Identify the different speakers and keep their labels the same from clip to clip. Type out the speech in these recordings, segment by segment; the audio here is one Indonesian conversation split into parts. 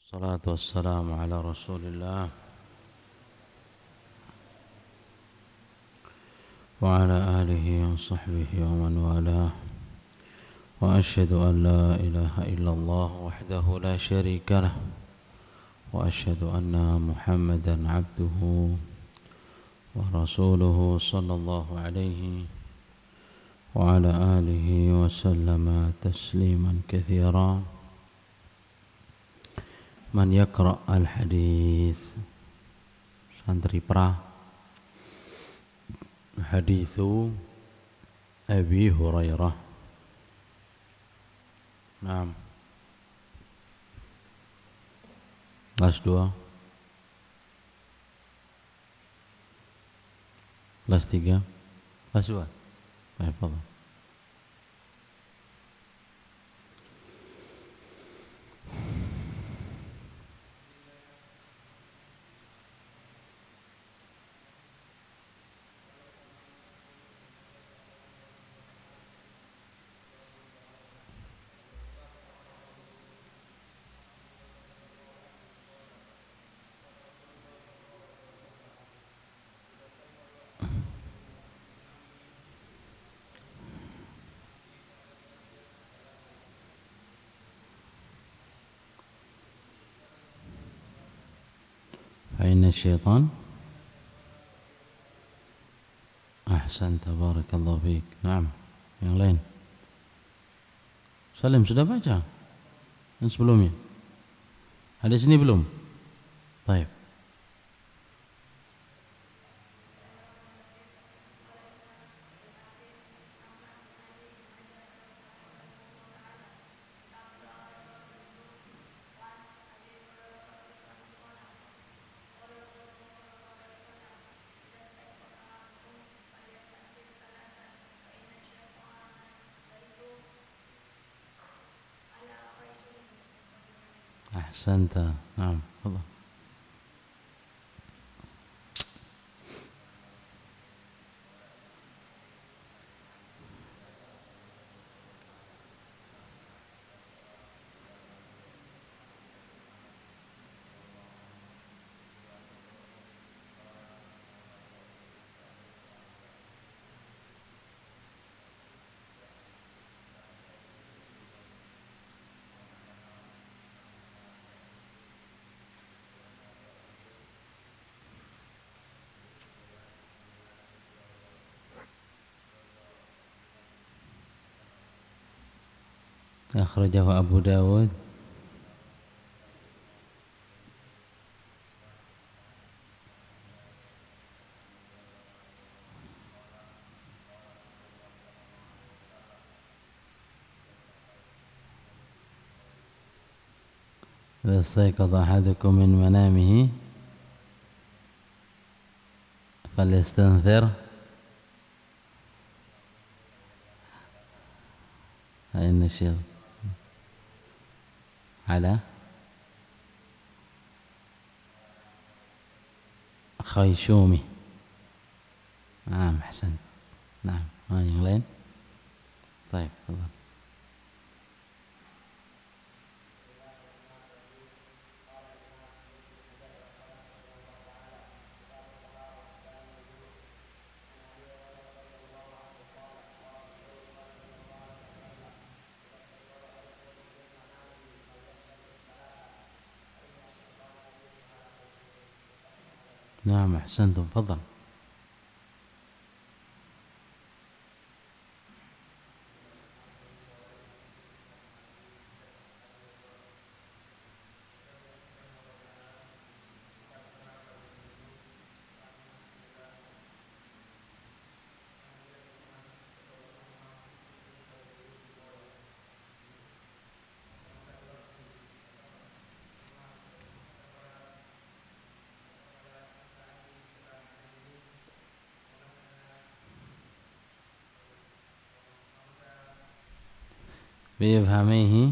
Speaker 1: الصلاة والسلام على رسول الله وعلى آله وصحبه ومن والاه وأشهد أن لا إله إلا الله وحده لا شريك له وأشهد أن محمدا عبده ورسوله صلى الله عليه وعلى آله وسلم تسليما كثيرا. Man yaqra al-hadis, santri pra hadithu Abi Hurairah. Naam. Kelas 2, kelas 3, kelas 2. Baik, Pak. Aina syaitan? Ahsan, tabarakallahu fiik. Naam. Yang lain. Salim sudah baca yang sebelumnya? Hadis ini belum? Baik. Ahsanta. Naam, tafadhal. Akhrajahu Abu Dawud. إذا استيقظ أحدكم من منامه فليستنثر فإن الشيطان على خيشومه. نعم، أحسن. نعم. yang lain. Baik, tafadhal. نعم، أحسنتم. تفضل. بيفهميه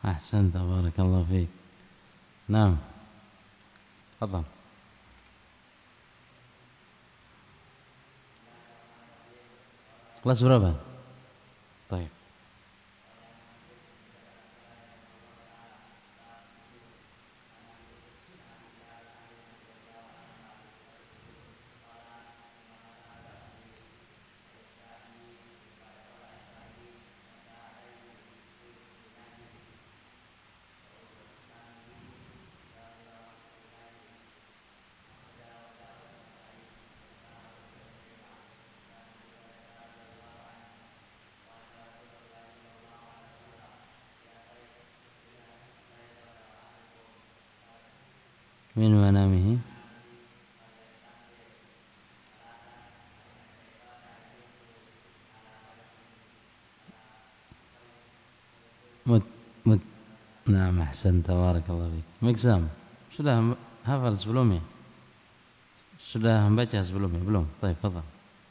Speaker 1: Ahsan, tabarakallahu fiik. Naam. Tafadhal. Kelas berapa? Baik. Min manamihi mut mut. Naam, ahsan, tabarakallahu fiik. Miksam, sudah hafal sebelumnya? Sudah membaca sebelumnya? Belum? Baik, tafadhal.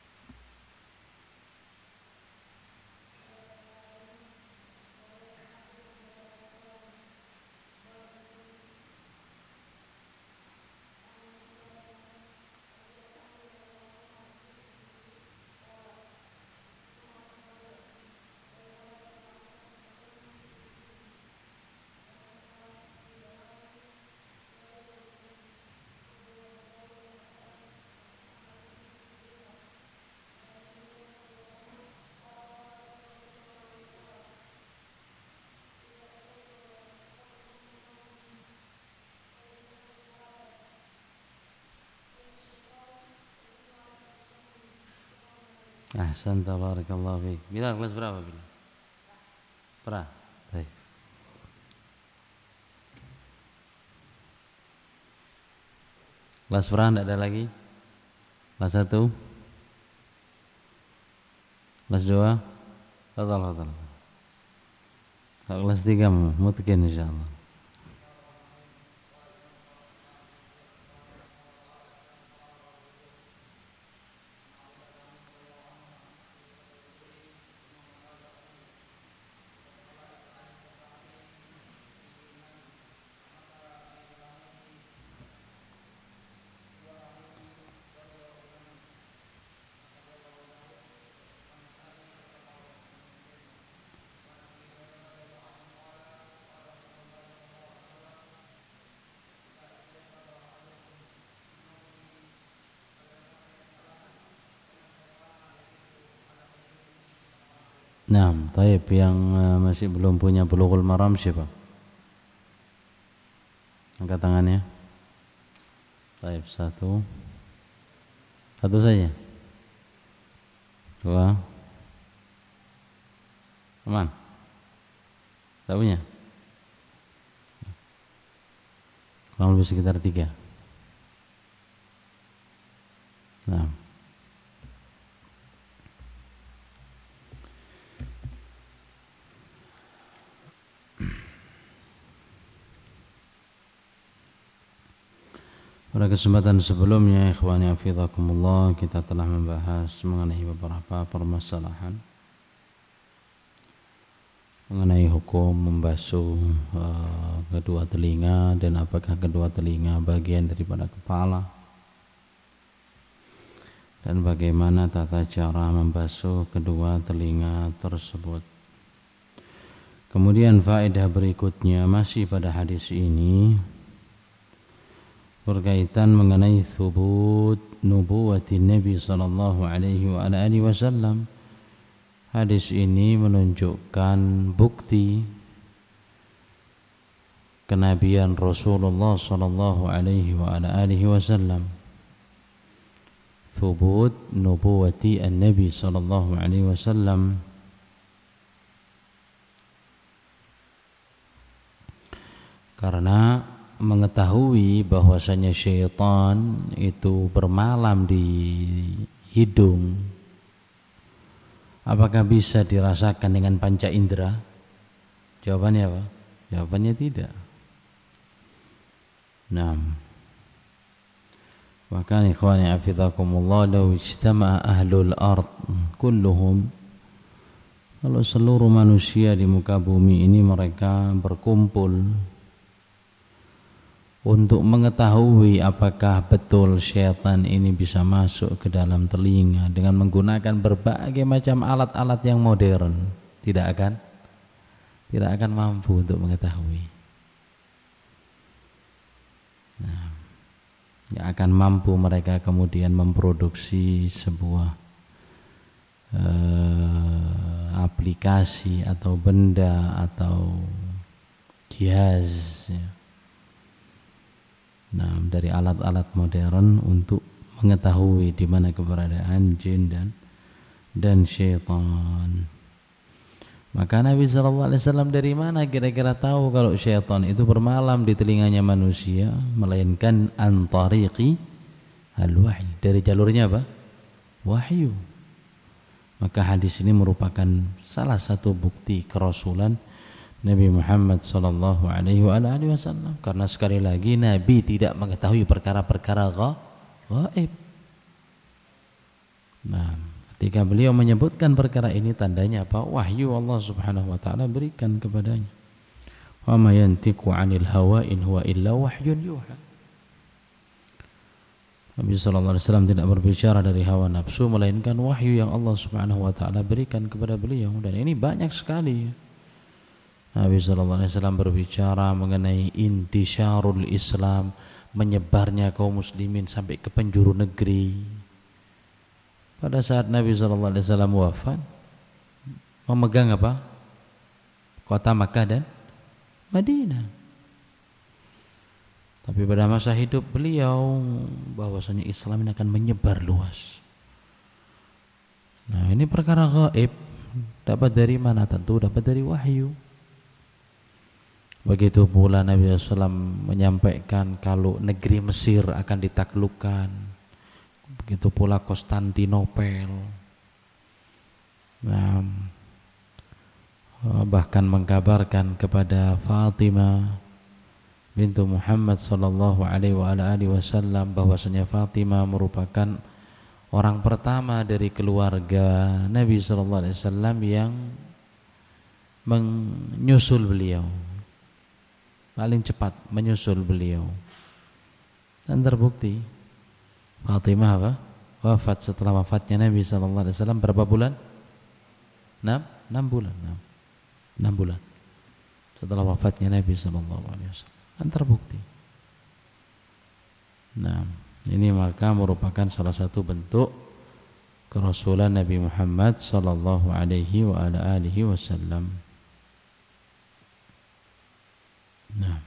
Speaker 1: Ahsan, tabarakallahu fiik. Bilal kelas berapa, Bilal? Pra. Baik. Kelas pra enggak ada lagi? Kelas 1? Kelas 2? Tafadhal. Kelas 3 mungkin insyaallah. Nah, taib yang masih belum punya Bulughul Maram siapa? Angkat tangannya. Taib, satu saja. 2. Aman? Tak punya? Kurang lebih sekitar 3. Nah. Pada kesempatan sebelumnya, ikhwani hafizakumullah, kita telah membahas mengenai beberapa permasalahan mengenai hukum membasuh kedua telinga dan apakah kedua telinga bagian daripada kepala dan bagaimana tata cara membasuh kedua telinga tersebut. Kemudian faedah berikutnya masih pada hadis ini berkaitan mengenai thubut nubuwati Nabi sallallahu alaihi wa alihi wasallam. Hadis ini menunjukkan bukti kenabian Rasulullah sallallahu alaihi wa alihi wasallam. Thubut nubuwati an-Nabi sallallahu alaihi wasallam, karena mengetahui bahwasanya syaitan itu bermalam di hidung, apakah bisa dirasakan dengan panca indera? Jawabannya apa? Jawabannya tidak. Naam. Maka ikhwani hafizakumullah, law ijtama'a ahlul ard kulluhum Kalau seluruh manusia di muka bumi ini mereka berkumpul untuk mengetahui apakah betul syaitan ini bisa masuk ke dalam telinga dengan menggunakan berbagai macam alat-alat yang modern, tidak akan mampu untuk mengetahui. Nah, tidak akan mampu mereka kemudian memproduksi sebuah aplikasi atau benda atau jihaz, ya. Nah, dari alat-alat modern untuk mengetahui di mana keberadaan jin dan syaitan. Maka Nabi SAW dari mana kira-kira tahu kalau syaitan itu bermalam di telinganya manusia, melainkan an tariqi al-wahyi, dari jalurnya apa? Wahyu. Maka hadis ini merupakan salah satu bukti kerasulan Nabi Muhammad sallallahu alaihi wasallam, karena sekali lagi Nabi tidak mengetahui perkara-perkara gaib. Nah, ketika beliau menyebutkan perkara ini tandanya apa? Wahyu Allah Subhanahu wa taala berikan kepadanya. Wa ma yantiqu 'anil hawa in huwa illa wahyun yuha. Nabi sallallahu alaihi wasallam tidak berbicara dari hawa nafsu, melainkan wahyu yang Allah Subhanahu wa taala berikan kepada beliau, dan ini banyak sekali. Nabi sallallahu alaihi wasallam berbicara mengenai intisyarul Islam, menyebarnya kaum muslimin sampai ke penjuru negeri. Pada saat Nabi sallallahu alaihi wasallam wafat, memegang apa? Kota Makkah dan Madinah. Tapi pada masa hidup beliau bahwasanya Islam ini akan menyebar luas. Nah, ini perkara gaib. Dapat dari mana? Tentu dapat dari wahyu. Begitu pula Nabi SAW menyampaikan kalau negeri Mesir akan ditaklukkan. Begitu pula Konstantinopel. Nah, bahkan mengkabarkan kepada Fatimah bintu Muhammad sallallahu alaihi wasallam bahwasanya Fatimah merupakan orang pertama dari keluarga Nabi sallallahu alaihi wasallam yang menyusul beliau, paling cepat menyusul beliau. Dan terbukti Fatimah apa? Wafat setelah wafatnya Nabi sallallahu alaihi wasallam berapa bulan? 6 bulan. 6 bulan setelah wafatnya Nabi sallallahu alaihi wasallam. Dan terbukti. Nah, ini maka merupakan salah satu bentuk kerasulan Nabi Muhammad sallallahu alaihi wasallam. Nah,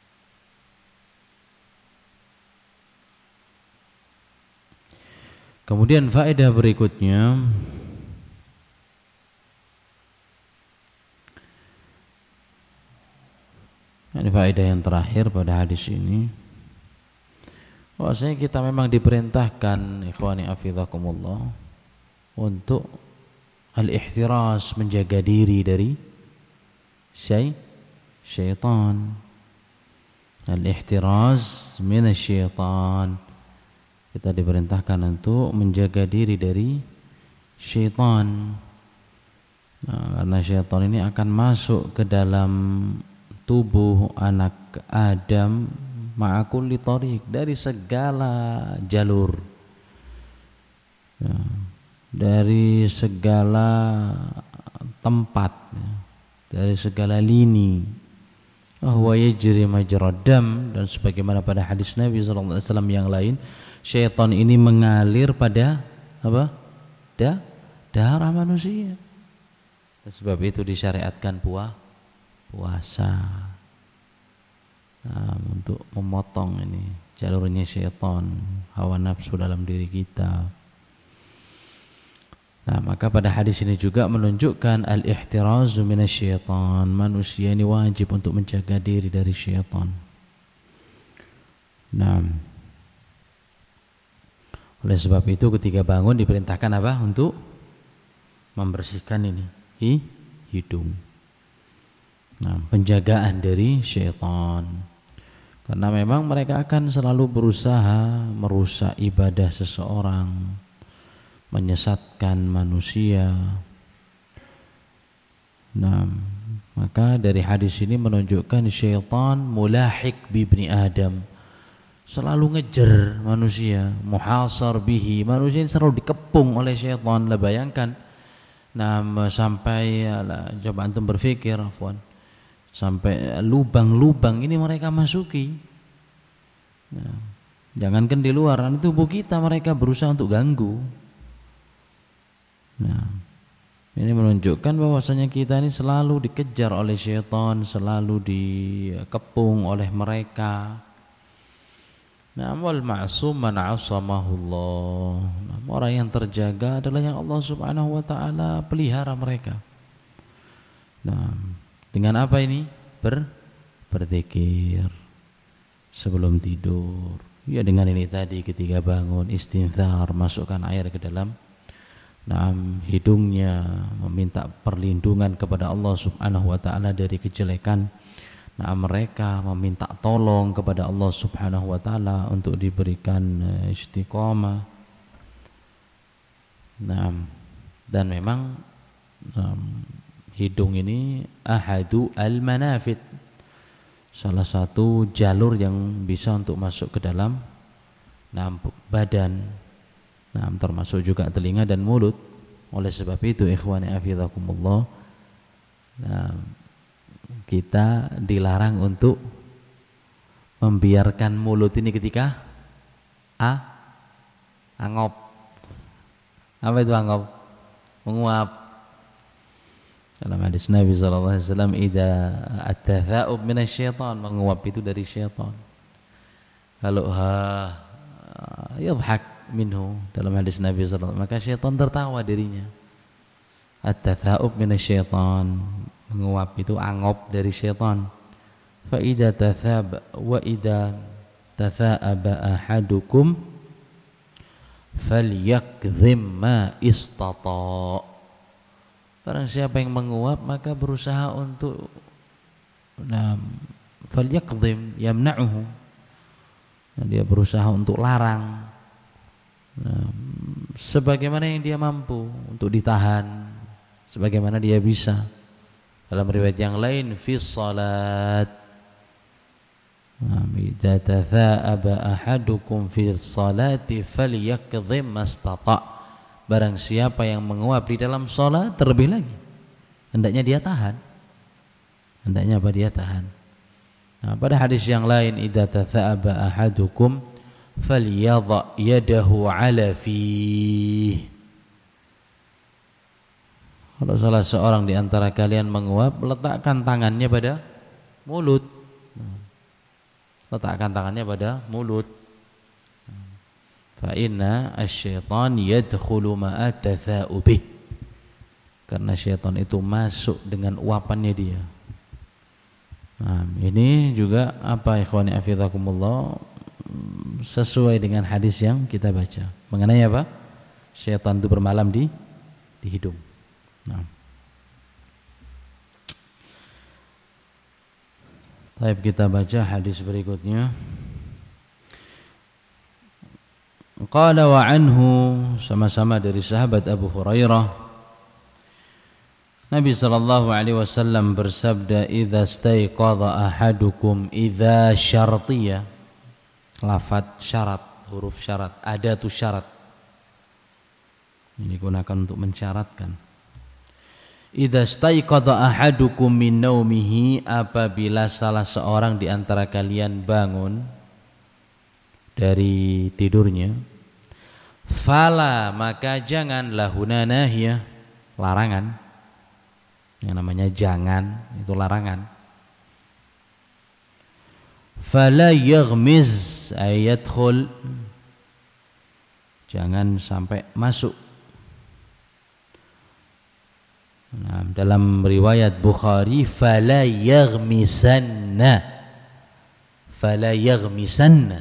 Speaker 1: kemudian faedah berikutnya, ini faedah yang terakhir pada hadis ini, bahwasanya kita memang diperintahkan ikhwani hafizakumullah untuk al-ihtiras, menjaga diri dari syaitan. Al-ihtiraz minasyaitan. Kita diperintahkan untuk menjaga diri dari syaitan. Nah, karena syaitan ini akan masuk ke dalam tubuh anak Adam ma'akulli tariq, dari segala jalur, ya, dari segala tempat, ya, dari segala lini. Wa yajri majrad dam, dan sebagaimana pada hadis Nabi sallallahu alaihi wasallam yang lain, syaitan ini mengalir pada apa? Darah manusia. Sebab itu disyariatkan puasa, nah, untuk memotong ini jalurnya syaitan, hawa nafsu dalam diri kita. Nah, maka pada hadis ini juga menunjukkan al-ihtirazu minasyaitan. Manusia ini wajib untuk menjaga diri dari syaitan. Nah, oleh sebab itu ketika bangun diperintahkan apa? Untuk membersihkan ini hidung. Nah, penjagaan dari syaitan, karena memang mereka akan selalu berusaha merusak ibadah seseorang, menyesatkan manusia. Nah, maka dari hadis ini menunjukkan syaitan mulahik bi ibni Adam, selalu ngejar manusia, muhasar bihi, manusia ini selalu dikepung oleh syaitan. Lah bayangkan, nah sampai coba antum berpikir, afwan, sampai lubang-lubang ini mereka masuki. Nah, jangankan di luar, tubuh kita mereka berusaha untuk ganggu. Nah, ini menunjukkan bahwasanya kita ini selalu dikejar oleh syaitan, selalu dikepung oleh mereka. Nah, wal ma'sum man 'asamahullah. Nah, orang yang terjaga adalah yang Allah Subhanahu wa taala pelihara mereka. Nah, dengan apa ini? Berzikir sebelum tidur. Ya dengan ini tadi ketika bangun istinthar, masukkan air ke dalam hidungnya, meminta perlindungan kepada Allah Subhanahu wa taala dari kejelekan mereka, meminta tolong kepada Allah Subhanahu wa taala untuk diberikan istiqamah. Dan memang hidung ini ahadu al-manafid, salah satu jalur yang bisa untuk masuk ke dalam badan. Termasuk juga telinga dan mulut. Oleh sebab itu ikhwani hafizakumullah, kita dilarang untuk membiarkan mulut ini ketika angop. Apa itu angop? Menguap. Dalam hadis Nabi sallallahu alaihi wasallam, idza at-tatha'ub minasyaitan, menguap itu dari syaitan. Kalau yadhhak minhu, dalam hadis Nabi sallallahu alaihi wasallam, maka syaitan tertawa dirinya. At-tatha'ub minasyaitan, menguap itu angop dari syaitan. Fa idza tathab wa idza tatha'aba ahadukum falyakdhim ma istata. Barang siapa yang menguap maka berusaha untuk falyakdhim yamna'uhu, dia berusaha untuk larang sebagaimana yang dia mampu, untuk ditahan sebagaimana dia bisa. Dalam riwayat yang lain, fi salat, idza tatha'aba ahadukum fi salati falyakdhim mastata. Barang siapa yang menguap di dalam salat, terlebih lagi hendaknya dia tahan. Hendaknya apa? Dia tahan. Pada hadis yang lain, idza tatha'aba ahadukum falyadha yadahu ala fihi. Kalau salah seorang di antara kalian menguap, letakkan tangannya pada mulut. Letakkan tangannya pada mulut. Fa inna asy-syaitan yadkhulu ma'a tatha'ubih. Karena syaitan itu masuk dengan uapannya dia. Ini juga apa ikhwani hafizakumullah, sesuai dengan hadis yang kita baca. Mengenai apa? Syaitan itu bermalam di hidung. Baik, kita baca hadis berikutnya. Qala wa anhu, sama-sama dari sahabat Abu Hurairah, Nabi sallallahu alaihi wasallam bersabda, idza staiqadha ahadukum, idza syartiyah, lafaz syarat, huruf syarat, adatu syarat, ini digunakan untuk mensyaratkan. Idza staiqadha ahadukum min naumihi, apabila salah seorang di antara kalian bangun dari tidurnya, fala, maka jangan, lahuna nahiyah, larangan. Yang namanya jangan itu larangan. Fala yaghmiz ayadkhul, jangan sampai masuk. Dalam riwayat Bukhari, fala yaghmisanna, fala yaghmisanna,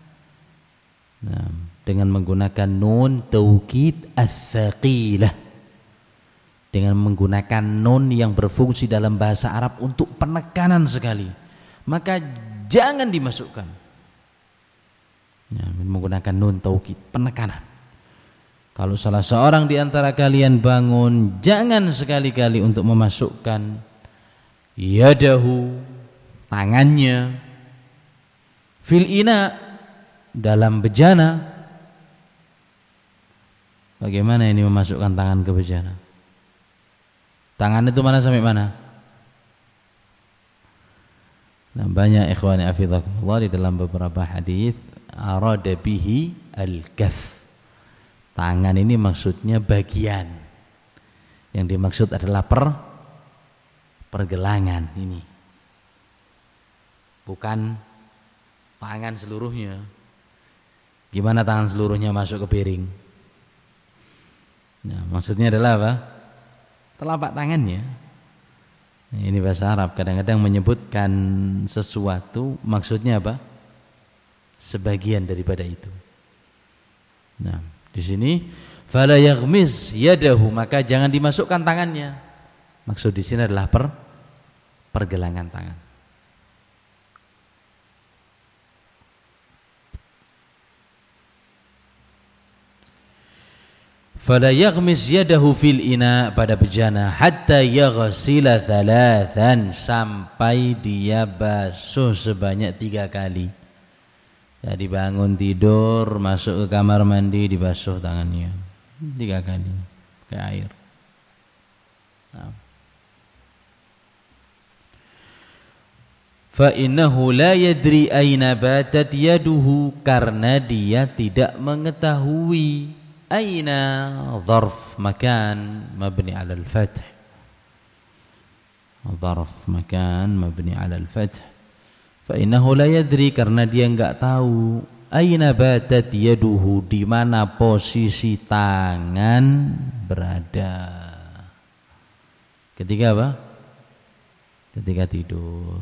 Speaker 1: dengan menggunakan nun taukid ats-tsaqilah, dengan menggunakan nun yang berfungsi dalam bahasa Arab untuk penekanan sekali, maka jangan dimasukkan. Menggunakan nun taukid, penekanan. Kalau salah seorang di antara kalian bangun, jangan sekali-kali untuk memasukkan yadahu, tangannya, fil ina, dalam bejana. Bagaimana ini memasukkan tangan ke bejana? Tangan itu mana sampai mana? Nah, banyak ikhwani afizakumullah di dalam beberapa hadis arada bihi al-kaf. Tangan ini maksudnya bagian. Yang dimaksud adalah pergelangan ini. Bukan tangan seluruhnya. Gimana tangan seluruhnya masuk ke piring? Nah, maksudnya adalah apa? Telapak tangannya. Nah, ini bahasa Arab kadang-kadang menyebutkan sesuatu maksudnya apa? Sebagian daripada itu. Nah, di sini fala yaghmiz yadahu, maka jangan dimasukkan tangannya. Maksud di sini adalah pergelangan tangan. Fala yaghmis yadahu fil ina, pada bejana, hatta yaghsila thalathan, sampai dia basuh sebanyak 3 kali. Jadi bangun tidur, masuk ke kamar mandi, dibasuh tangannya 3 kali pakai air. Nah. Fa innahu la yadri aina batat yaduhu, karena dia tidak mengetahui. Aina dharf makan mabni ala al-fath. Dharf makan mabni ala al-fath. Fa innahu la yadri, karena dia enggak tahu. Aina batat yaduhu, di mana posisi tangan berada. Ketika apa? Ketika tidur.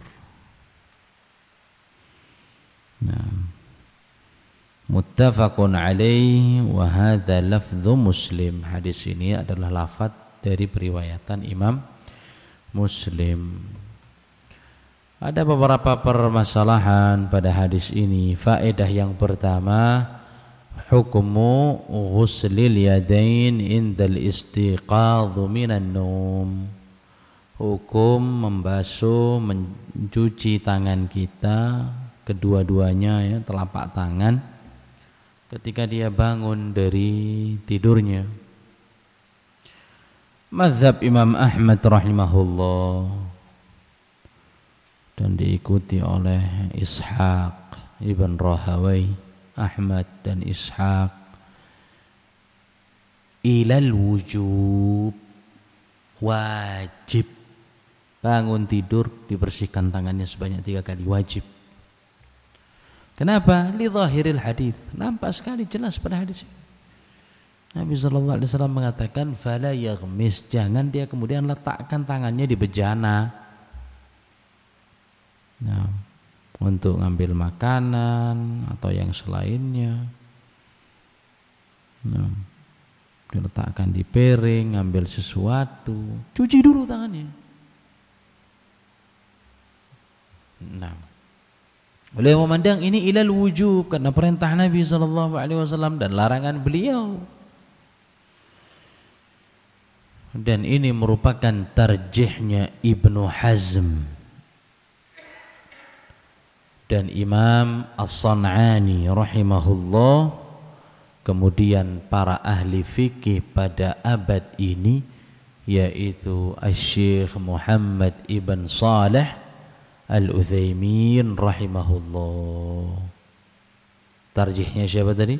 Speaker 1: Nah, muttafaqun alaih wa hadza lafdzu Muslim. Hadis ini adalah lafaz dari periwayatan Imam Muslim. Ada beberapa permasalahan pada hadis ini. Faedah yang pertama, hukmu ghuslil yadain indal istiqadh minan naum. Hukum membasuh, mencuci tangan kita kedua-duanya, ya, telapak tangan, ketika dia bangun dari tidurnya. Mazhab Imam Ahmad rahimahullah, dan diikuti oleh Ishaq ibn Rahawai, Ahmad dan Ishaq, ilal wujub, wajib bangun tidur dibersihkan tangannya sebanyak 3 kali, wajib. Kenapa? Li zahiril hadis, nampak sekali jelas pada hadis ini. Nabi sallallahu alaihi wasallam mengatakan fala yaghmis, jangan dia kemudian letakkan tangannya di bejana. Nah, untuk ngambil makanan atau yang selainnya. Nah, diletakkan di piring, ngambil sesuatu, cuci dulu tangannya. Nah, beliau memandang ini ilal wujub, karena perintah Nabi SAW dan larangan beliau. Dan ini merupakan tarjihnya Ibnu Hazm dan Imam As-San'ani rahimahullah, kemudian para ahli fikih pada abad ini, yaitu Asy-Syaikh Muhammad ibn Shalih Al-Utsaimin rahimahullah. Tarjihnya siapa tadi?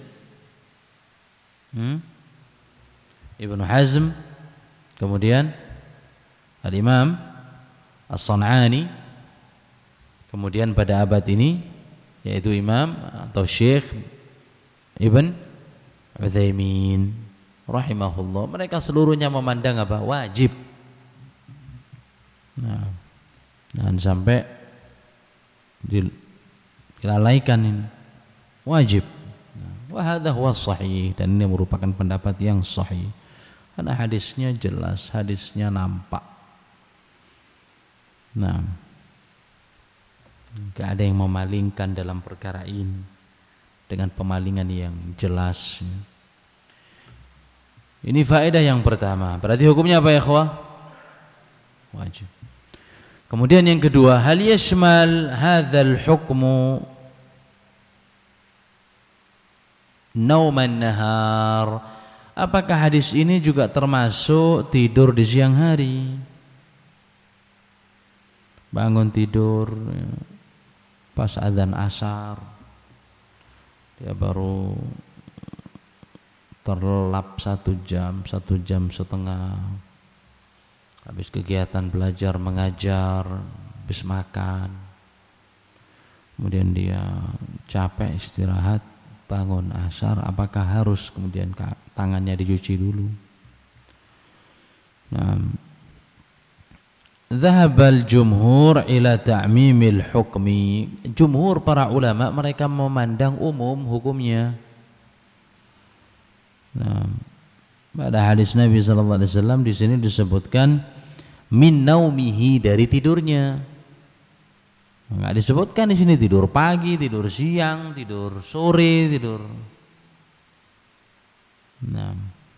Speaker 1: Ibnu Hazm, kemudian Al-Imam As-San'ani, kemudian pada abad ini yaitu Imam atau Syekh Ibn Utsaimin rahimahullah. Mereka seluruhnya memandang apa? Wajib. Nah, jangan sampai dilalaikan ini, wajib. Wa hadza huwa sahih, dan ini merupakan pendapat yang sahih karena hadisnya jelas, hadisnya nampak. Nah, enggak ada yang memalingkan dalam perkara ini dengan pemalingan yang jelas. Ini faedah yang pertama. Berarti hukumnya apa ya ikhwah? Wajib. Kemudian yang kedua, hal yashmal hadzal hukmu nauman nahar? Apakah hadis ini juga termasuk tidur di siang hari? Bangun tidur pas adzan asar, dia baru terlelap 1 jam, 1 jam setengah, habis kegiatan belajar mengajar, habis makan, kemudian dia capek istirahat, bangun asar, apakah harus kemudian tangannya dicuci dulu? Nah, dhahabal jumhur ila ta'mimil hukmi. Jumhur para ulama mereka memandang umum hukumnya. Nah, pada hadis Nabi sallallahu alaihi wasallam di sini disebutkan min naumihi, dari tidurnya. Enggak disebutkan di sini tidur pagi, tidur siang, tidur sore, tidur. Nah,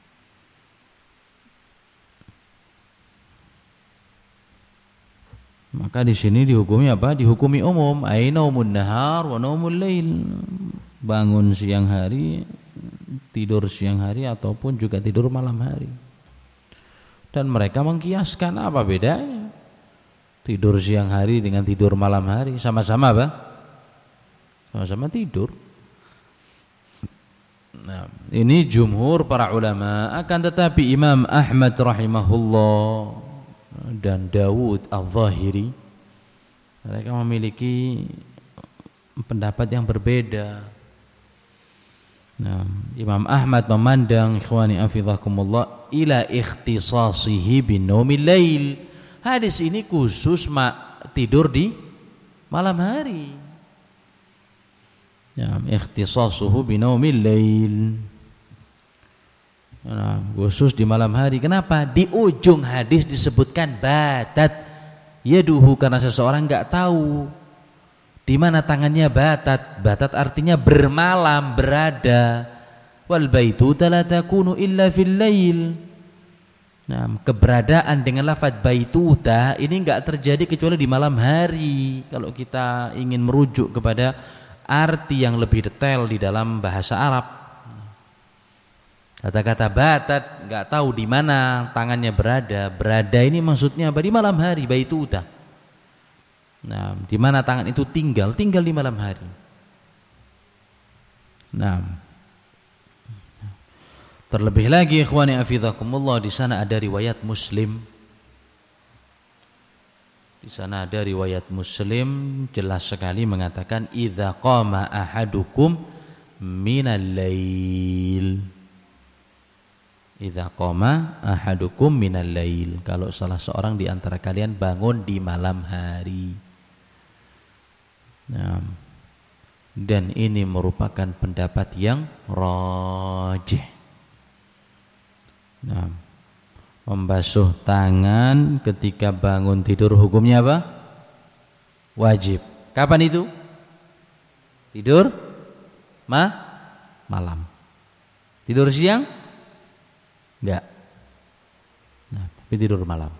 Speaker 1: maka di sini dihukumi apa? Dihukumi umum, ai naumun nahar wa naumul lail. Bangun siang hari, tidur siang hari ataupun juga tidur malam hari. Dan mereka mengkiaskan, apa bedanya tidur siang hari dengan tidur malam hari? Sama-sama apa? Sama-sama tidur. Nah, ini jumhur para ulama. Akan tetapi Imam Ahmad rahimahullah dan Dawud al-Zahiri mereka memiliki pendapat yang berbeda. Nah, Imam Ahmad memandang, ikhwani afizakumullah, ila ikhtisasihi bin naumil lail. Hadis ini khusus tidur di malam hari. Ya, ikhtisasuhu bin naumil lail. Nah, khusus di malam hari. Kenapa? Di ujung hadis disebutkan batat yaduhu, karena seseorang enggak tahu di mana tangannya batat. Batat artinya bermalam, berada. Wal baitu la takunu illa fil lail. Nah, keberadaan dengan lafaz baituta ini enggak terjadi kecuali di malam hari. Kalau kita ingin merujuk kepada arti yang lebih detail di dalam bahasa Arab, kata-kata batat enggak tahu di mana tangannya berada. Berada ini maksudnya apa? Di malam hari, baituta. Nah, di mana tangan itu tinggal di malam hari. Nah, terlebih lagi ikhwani afizakumullah, di sana ada riwayat Muslim. Di sana ada riwayat Muslim jelas sekali mengatakan idza qama ahadukum minal lail. Idza qama ahadukum minal lail, kalau salah seorang di antara kalian bangun di malam hari. Nah, dan ini merupakan pendapat yang rajih. Nah, membasuh tangan ketika bangun tidur hukumnya apa? Wajib. Kapan itu? Tidur malam. Tidur siang? Enggak. Nah, tapi tidur malam.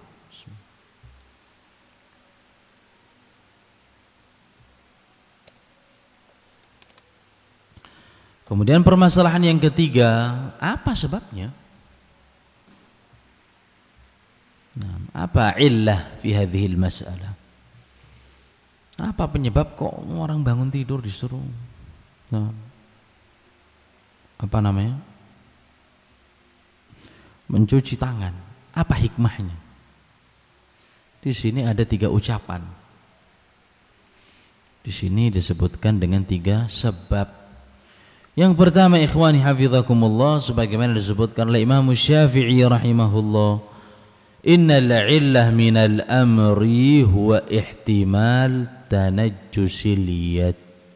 Speaker 1: Kemudian permasalahan yang ketiga, apa sebabnya? Nah, apa illah fi hadhil mas'alah? Apa penyebab kok orang bangun tidur disuruh mencuci tangan? Apa hikmahnya? Di sini ada 3 ucapan. Di sini disebutkan dengan 3 sebab. Yang pertama, ikhwani hafizakumullah, sebagaimana disebutkan oleh Imam Syafi'i rahimahullah, innal illah minal amri huwa ihtimal tanajjusil yad.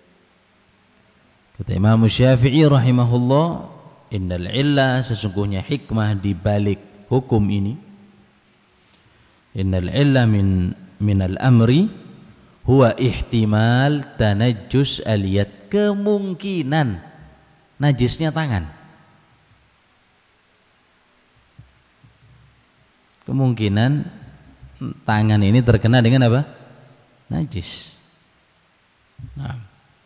Speaker 1: Kata Imam Syafi'i rahimahullah, innal illah, sesungguhnya hikmah di balik hukum ini, innal illah minal amri huwa ihtimal tanajjus al yad, kemungkinan najisnya tangan. kemungkinan tangan ini terkena dengan apa? Najis. Nah.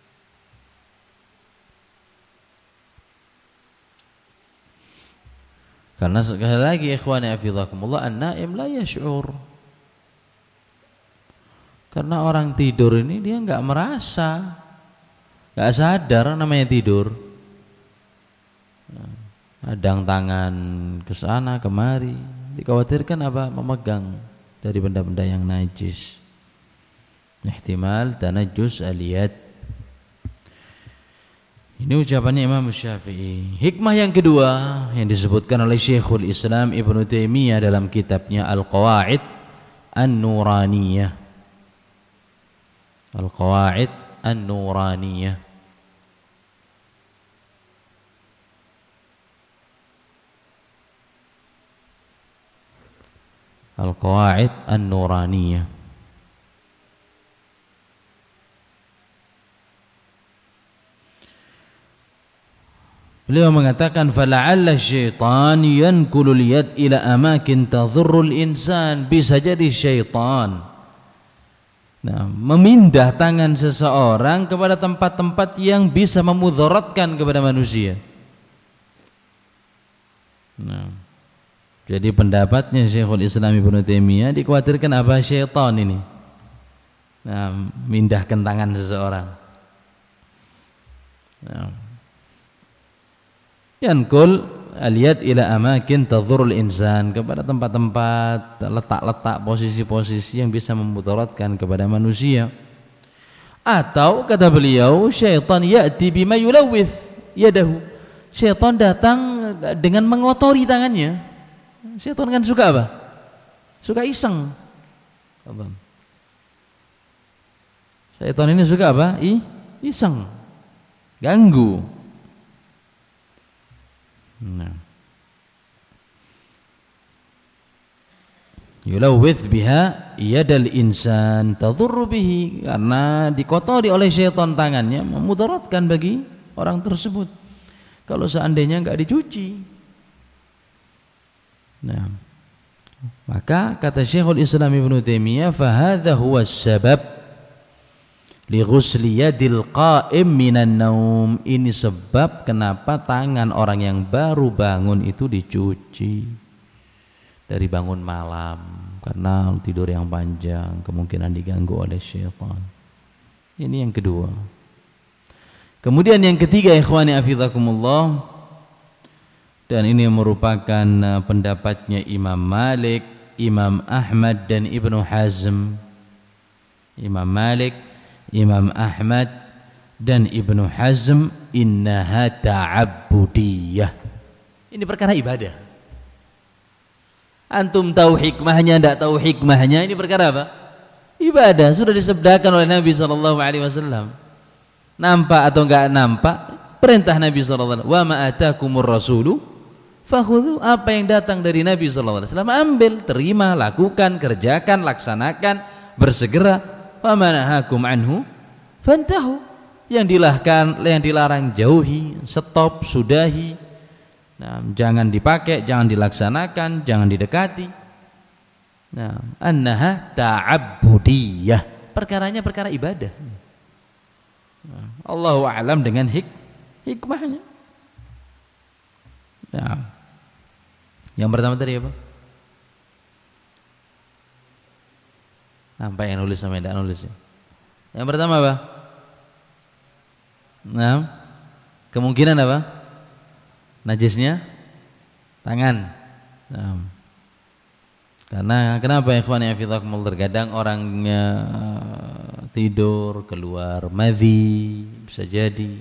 Speaker 1: Karena sekali lagi ikhwani hafizakumullah, an-naim la yash'ur. Karena orang tidur ini dia enggak merasa, enggak sadar namanya tidur. Adang tangan ke sana kemari, dikhawatirkan apa? Memegang dari benda-benda yang najis. Ihtimal tanajjus al-yad. Ini ucapannya Imam Syafi'i. Hikmah yang kedua yang disebutkan oleh Syekhul Islam Ibnu Taimiyah dalam kitabnya Al-Qawaid An-Nuraniyah. Al-Qawaid An-Nuraniyah. Al-Qawaid An-Nuraniyah. Beliau mengatakan fala'alla syaitan yankulul yad ila amakin tadhurrul insan. Bisa jadi syaitan memindah tangan seseorang kepada tempat-tempat yang bisa memudaratkan kepada manusia. Jadi pendapatnya Syekhul Islam Ibnu Taimiyah, dikhawatirkan apa? Syaitan ini mindahkan tangan seseorang. Yankul aliyat ila amakin tadhurul insan, kepada tempat-tempat, letak-letak, posisi-posisi yang bisa memudaratkan kepada manusia. Atau kata beliau, syaitan ya'ti bima yulawwith yadahu. Syaitan datang dengan mengotori tangannya. Syaitan kan suka apa? Suka iseng. Syaitan ini suka apa? Iseng. Ganggu. Yulawwith biha yadal insan tadhurru bihi, karena dikotori oleh syaitan tangannya, memudaratkan bagi orang tersebut kalau seandainya enggak dicuci. Maka kata Syekhul Islam Ibnu Taimiyah, fa hadza huwa as-sabab li ghusli yadil qa'im minan naum. Ini sebab kenapa tangan orang yang baru bangun itu dicuci dari bangun malam, karena tidur yang panjang kemungkinan diganggu oleh syaitan. Ini yang kedua. Kemudian yang ketiga, ikhwani hafizakumullah, dan ini merupakan pendapatnya Imam Malik, Imam Ahmad dan Ibnu Hazm. Imam Malik, Imam Ahmad dan Ibnu Hazm, innaha ta'abbudiyah. Ini perkara ibadah. Antum tahu hikmahnya, tidak tahu hikmahnya, ini perkara apa? Ibadah. Sudah disabdakan oleh Nabi SAW. Nampak atau enggak nampak, perintah Nabi SAW. Wa ma atakumur rasulu fakhudhu. Apa yang datang dari Nabi SAW, ambil, terima, lakukan, kerjakan, laksanakan, bersegera. Wa ma nahakum anhu fantahu. Yang dilarang jauhi, stop, sudahi. Jangan dipakai, jangan dilaksanakan, jangan didekati. Annaha ta'abbudiyah. Perkaranya perkara ibadah. Allahu a'lam dengan hikmahnya. Yang pertama tadi apa? Nampak yang nulis sama yang tidak nulis ya? Yang pertama apa? Kemungkinan apa? Najisnya tangan. Karena kenapa ya ikhwan fillah, terkadang orangnya tidur keluar madhi, bisa jadi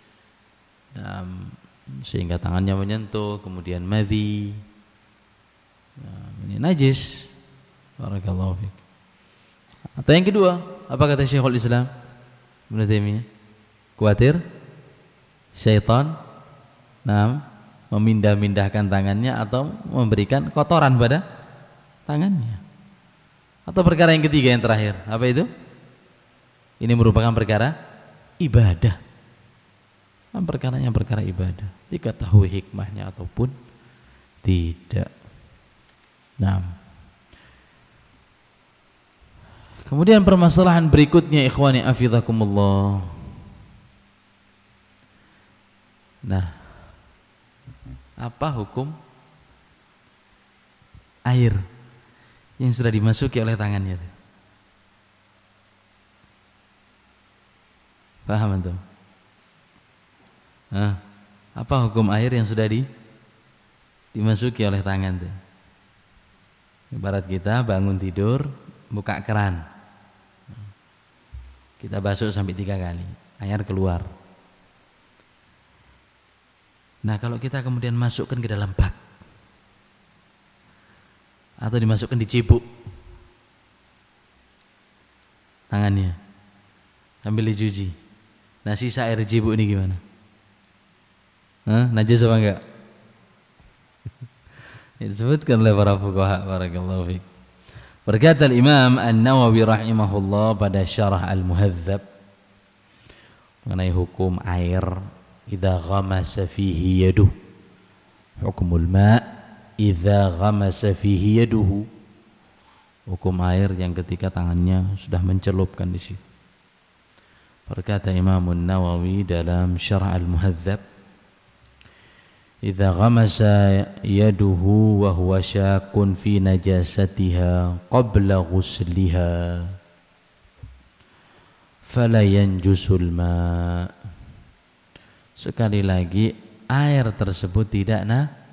Speaker 1: sehingga tangannya menyentuh kemudian madhi. Ini najis. Barakallahu fiik. Atau yang kedua, apa kata Syekhul Islam Ibnu Taimiyah? Khawatir syaitan memindah-mindahkan tangannya atau memberikan kotoran pada tangannya. Atau perkara yang ketiga, yang terakhir, apa itu? Ini merupakan perkara ibadah. Perkaranya perkara ibadah, diketahui hikmahnya ataupun tidak. Kemudian permasalahan berikutnya, ikhwani afidhakumullah. Nah, apa hukum air yang sudah dimasuki oleh tangannya? Paham antum? Apa hukum air yang sudah dimasuki oleh tangan tuh? Ibarat kita bangun tidur, buka keran, kita basuh sampai 3 kali, air keluar. Nah, kalau kita kemudian masukkan ke dalam bak atau dimasukkan di cibuk tangannya sambil dicuci, nah sisa air cibuk ini gimana? Najis apa enggak? Disebutkan oleh para fuqaha, barakallahu fiik. Berkata Imam An-Nawawi rahimahullah pada syarah Al-Muhadzab mengenai hukum air, idza ghamasa fihi yaduh, hukumul ma' idza ghamasa fihi yaduhu, hukum air yang ketika tangannya sudah mencelupkan di situ. Berkata Imam An-Nawawi dalam syarah Al-Muhadzab, idza ghamasa yaduhu wa huwa syakun fi najasatiha qabla ghusliha fala yanjusul ma'. Sekali lagi, air tersebut tidak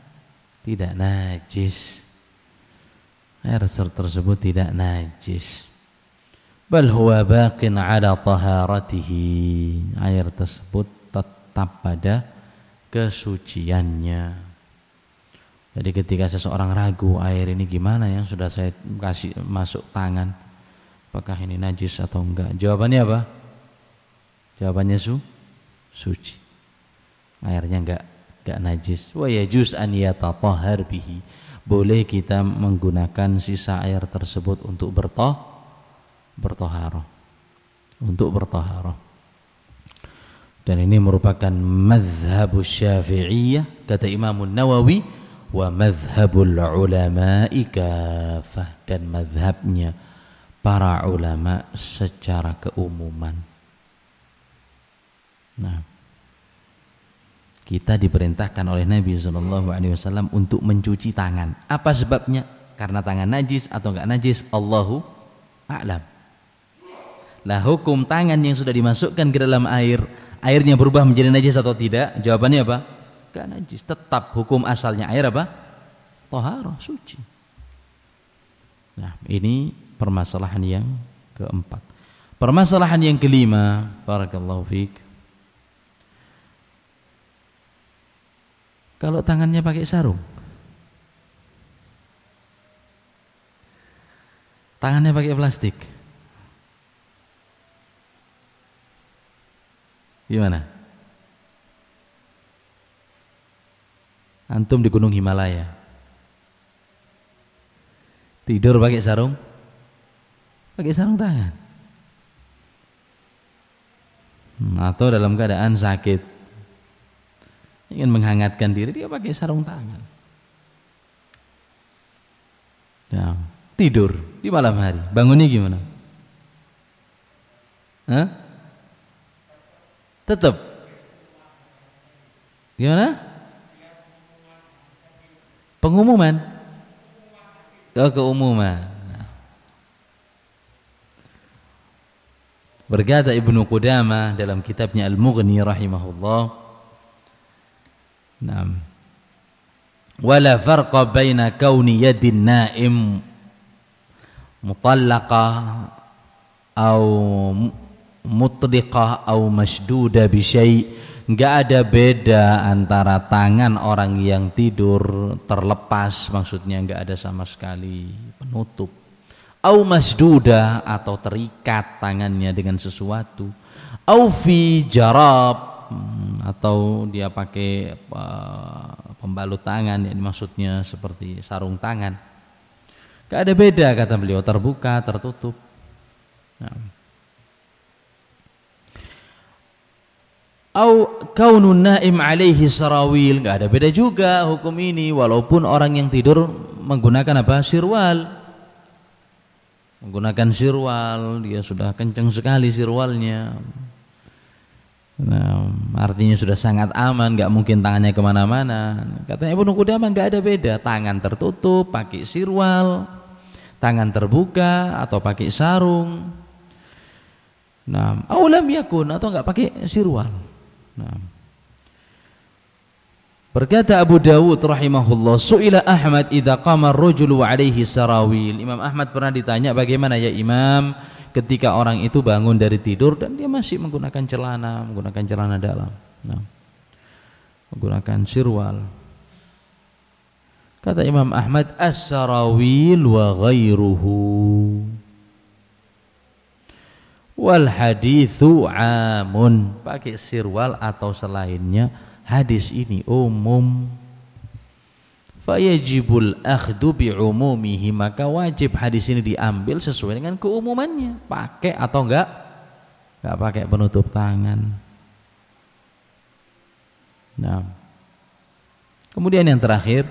Speaker 1: najis. Air tersebut tidak najis. Bal huwa baqin ala taharatihi. Air tersebut tetap pada kesuciannya. Jadi ketika seseorang ragu, air ini gimana yang sudah saya kasih masuk tangan, apakah ini najis atau enggak? Jawabannya apa? Jawabannya suci. Airnya enggak najis. Wa yajuz an yatatahhar bihi. Boleh kita menggunakan sisa air tersebut untuk bertaharah. Untuk bertaharah. Dan ini merupakan mazhabus Syafi'iyah, kata Imam Nawawi, wa mazhabul ulama'i kafah, dan mazhabnya para ulama secara keumuman. Nah, kita diperintahkan oleh Nabi SAW untuk mencuci tangan. Apa sebabnya? Karena tangan najis atau enggak najis? Allahu a'lam. Lah, hukum tangan yang sudah dimasukkan ke dalam air, airnya berubah menjadi najis atau tidak? Jawabannya apa? Enggak najis. Tetap hukum asalnya air apa? Thaharah, suci. Nah, ini permasalahan yang keempat. Permasalahan yang kelima, barakallahu fiik. Kalau tangannya pakai sarung, tangannya pakai plastik, gimana? Antum di Gunung Himalaya, tidur pakai sarung tangan, atau dalam keadaan sakit ingin menghangatkan diri, dia pakai sarung tangan. Ya, tidur di malam hari, bangunnya gimana? Tetap gimana? Pengumuman. Keumuman. Berkata Ibnu Qudamah dalam kitabnya Al-Mughni rahimahullah, Naam. Wala farqa baina kauni yadin naim mutallaqah au mutliqah au masduda bi syai'. Enggak ada beda antara tangan orang yang tidur terlepas, maksudnya enggak ada sama sekali penutup, au masduda atau terikat tangannya dengan sesuatu, au fi jarab atau dia pakai pembalut tangan, yang maksudnya seperti sarung tangan. Gak ada beda, kata beliau, terbuka, tertutup. Au kaunun naim alaihi sarawil, gak ada beda juga hukum ini walaupun orang yang tidur menggunakan apa? Sirwal. menggunakan sirwal, dia sudah kenceng sekali sirwalnya. Nah, artinya sudah sangat aman, nggak mungkin tangannya kemana-mana. Katanya Ibnu Qudamah nggak ada beda, tangan tertutup pakai sirwal, tangan terbuka atau pakai sarung. Nah, aulam yakun atau nggak pakai sirwal. Nah, berkata Abu Dawud rahimahullah, su'ila Ahmad idza qama ar-rajulu wa alaihi sarawil. Imam Ahmad pernah ditanya, bagaimana ya Imam ketika orang itu bangun dari tidur dan dia masih menggunakan celana dalam, nah, menggunakan sirwal. Kata Imam Ahmad, as-sarawil wa ghairuhu wal hadithu amun. Pakai sirwal atau selainnya, hadis ini umum. Fayajibul akhdu bi'umumihi, maka wajib hadis ini diambil sesuai dengan keumumannya, pakai atau enggak pakai penutup tangan. Nah, kemudian yang terakhir,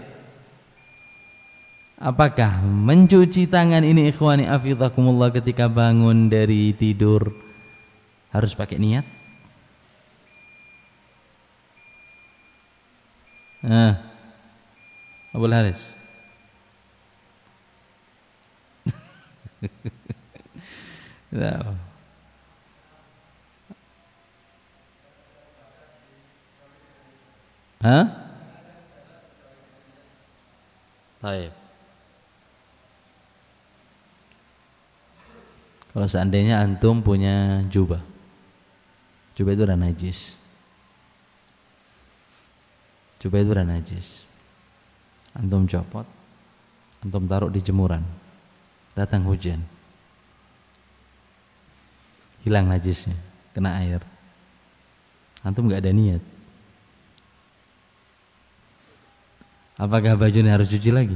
Speaker 1: apakah mencuci tangan ini ikhwani afidhakumullah ketika bangun dari tidur harus pakai niat? Abul Haris. Nah. Baik. Kalau seandainya antum punya jubah itu udah najis. Jubah itu udah najis. Antum copot, antum taruh di jemuran, datang hujan, hilang najisnya, kena air, antum nggak ada niat, apakah bajunya harus cuci lagi?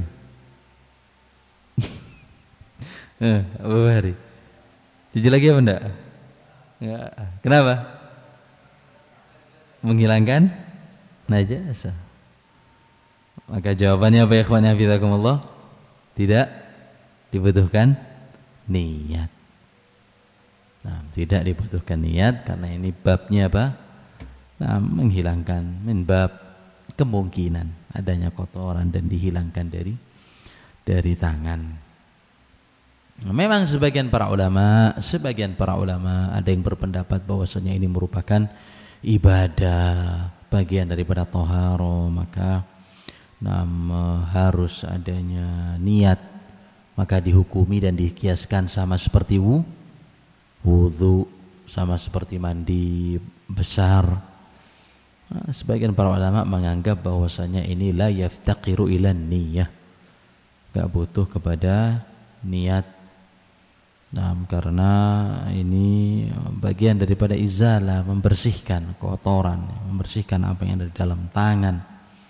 Speaker 1: Abu Hari, cuci lagi apa enggak? Enggak. Kenapa? Menghilangkan najasa. Maka jawabannya apa ya ikhwan hafizakumullah? Tidak dibutuhkan niat. Nah, tidak dibutuhkan niat karena ini babnya apa? Nah, menghilangkan min bab kemungkinan adanya kotoran dan dihilangkan dari tangan. Nah, memang sebagian para ulama ada yang berpendapat bahwasanya ini merupakan ibadah, bagian daripada toharo, maka harus adanya niat, maka dihukumi dan dikiaskan sama seperti wudu, sama seperti mandi besar. Nah, sebagian para ulama menganggap bahwasanya ini la yaftaqiru ilan niyah, gak butuh kepada niat. Nah, karena ini bagian daripada izalah, membersihkan kotoran, membersihkan apa yang ada di dalam tangan.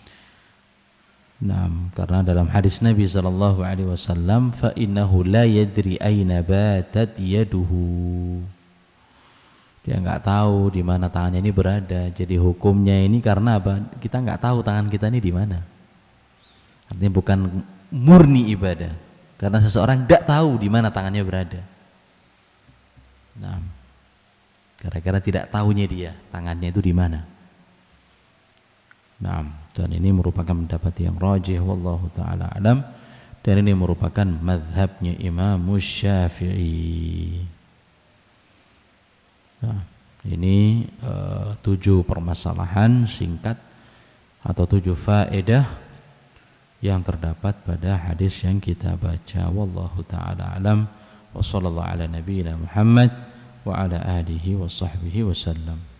Speaker 1: Nah, karena dalam hadis Nabi SAW, fa innahu la yadri aina batat yaduhu. Dia nggak tahu di mana tangannya ini berada. Jadi hukumnya ini karena apa? Kita nggak tahu tangan kita ini di mana. Artinya bukan murni ibadah, karena seseorang nggak tahu di mana tangannya berada. Nah, gara-gara tidak tahunya dia tangannya itu di mana. Nah, dan ini merupakan pendapat yang rajih wallahu taala alam, dan ini merupakan mazhabnya Imam Syafi'i. Nah, ini 7 permasalahan singkat atau 7 faedah yang terdapat pada hadis yang kita baca. Wallahu taala alam, wa sallallahu ala nabiyyina Muhammad wa ala alihi wa sahbihi wasallam.